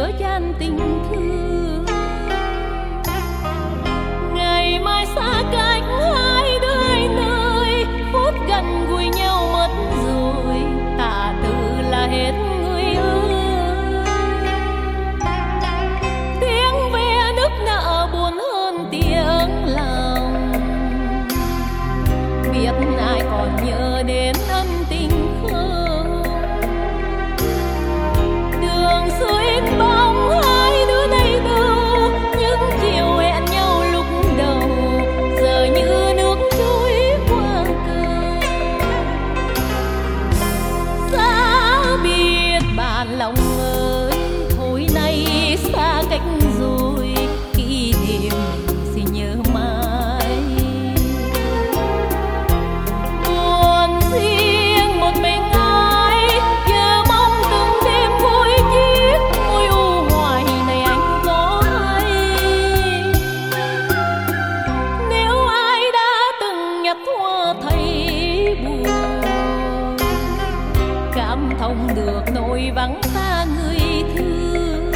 chứa chan tình thương. Ngày mai xa cách hai đôi nơi, phút gần gũi nhau mất rồi, tạ từ là hết người ơi. Tiếng ve nức nở buồn hơn tiếng lòng, biết ai còn nhớ đến ân tình không. Đường xưa in bóng hai đứa đây đâu, những chiều hẹn nhau lúc đầu giờ như nước trôi qua cầu. Xa biệt bạn lòng ơi, thôi nay xa cách rồi, kỷ niệm xin nhớ mãi. Buồn riêng một mình ai, giờ mong từng đêm vui chiếc môi u hoài này anh có hay. Nếu ai đã từng nhặt hoa thấy buồn, cảm thông được nỗi vắng xa người thương.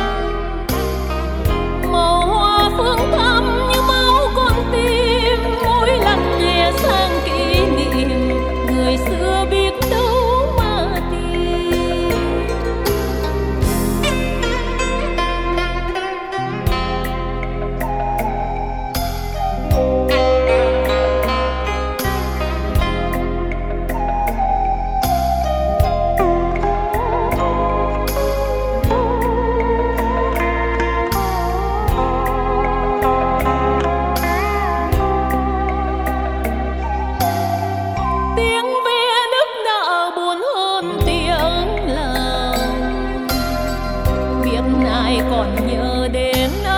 Màu hoa phương thắm như máu con tim, mỗi lần nhẹ sang kỷ niệm người xưa biết đâu mà tìm. Tiếng ve nức nở buồn hơn tiếng lòng, biết ai còn nhớ đến